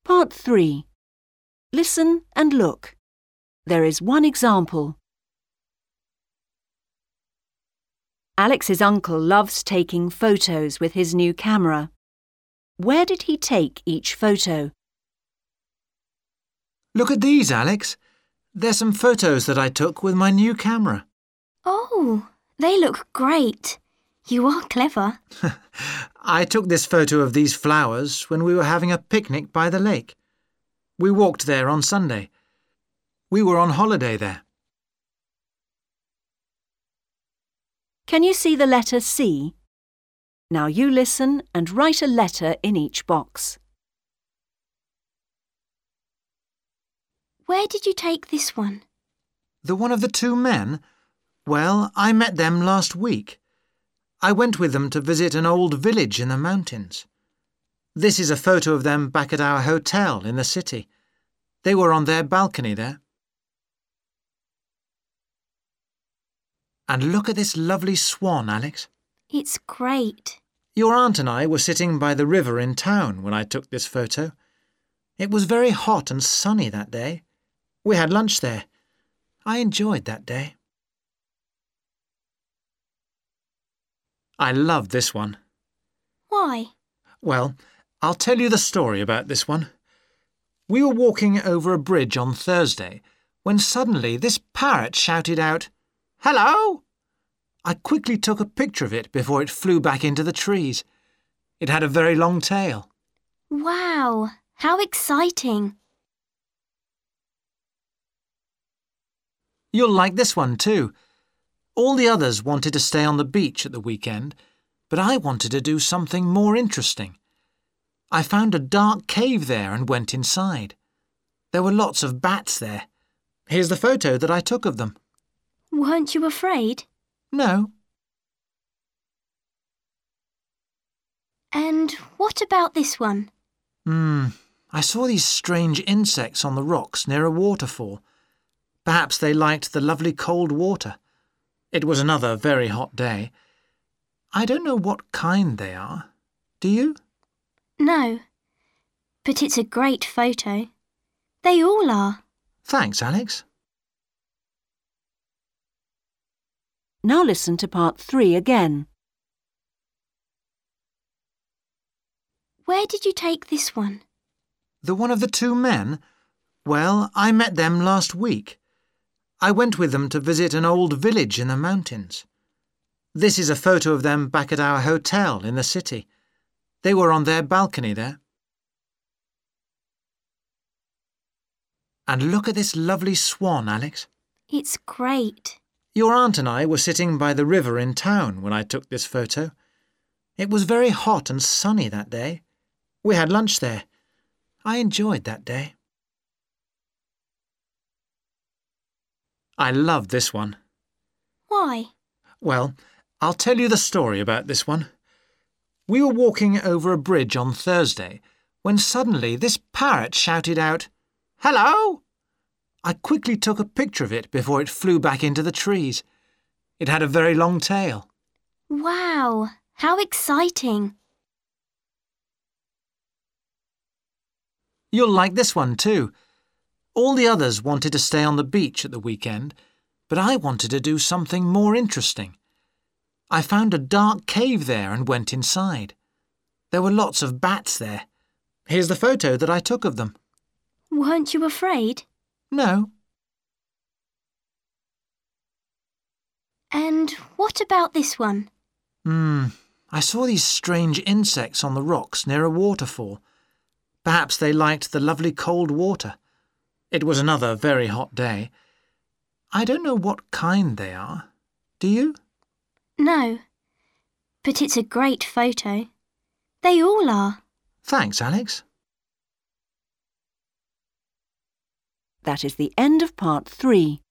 Part 3. Listen and look. There is one example. Alex's uncle loves taking photos with his new camera. Where did he take each photo? Look at these, Alex. There's some photos that I took with my new camera. Oh, they look great. You are clever. I took this photo of these flowers when we were having a picnic by the lake. We walked there on Sunday. We were on holiday there. Can you see the letter C? Now you listen and write a letter in each box. Where did you take this one? The one of the two men? Well, I met them last week. I went with them to visit an old village in the mountains. This is a photo of them back at our hotel in the city. They were on their balcony there. And look at this lovely swan, Alex. It's great. Your aunt and I were sitting by the river in town when I took this photo. It was very hot and sunny that day. We had lunch there. I enjoyed that day. I love this one. Why? Well, I'll tell you the story about this one. We were walking over a bridge on Thursday when suddenly this parrot shouted out, "Hello!" I quickly took a picture of it before it flew back into the trees. It had a very long tail. Wow, how exciting. You'll like this one too. All the others wanted to stay on the beach at the weekend, but I wanted to do something more interesting. I found a dark cave there and went inside. There were lots of bats there. Here's the photo that I took of them. Weren't you afraid? No. And what about this one? I saw these strange insects on the rocks near a waterfall. Perhaps they liked the lovely cold water. It was another very hot day. I don't know what kind they are. Do you? No, but it's a great photo. They all are. Thanks, Alex. Now listen to part 3 again. Where did you take this one? The one of the two men? Well, I met them last week. I went with them to visit an old village in the mountains. This is a photo of them back at our hotel in the city. They were on their balcony there. And look at this lovely swan, Alex. It's great. Your aunt and I were sitting by the river in town when I took this photo. It was very hot and sunny that day. We had lunch there. I enjoyed that day. I love this one. Why? Well, I'll tell you the story about this one. We were walking over a bridge on Thursday when suddenly this parrot shouted out, "Hello!" I quickly took a picture of it before it flew back into the trees. It had a very long tail. Wow, how exciting. You'll like this one too. All the others wanted to stay on the beach at the weekend, but I wanted to do something more interesting. I found a dark cave there and went inside. There were lots of bats there. Here's the photo that I took of them. Weren't you afraid? No. And what about this one? I saw these strange insects on the rocks near a waterfall. Perhaps they liked the lovely cold water. It was another very hot day. I don't know what kind they are. Do you? No, but it's a great photo. They all are. Thanks, Alex. That is the end of part 3.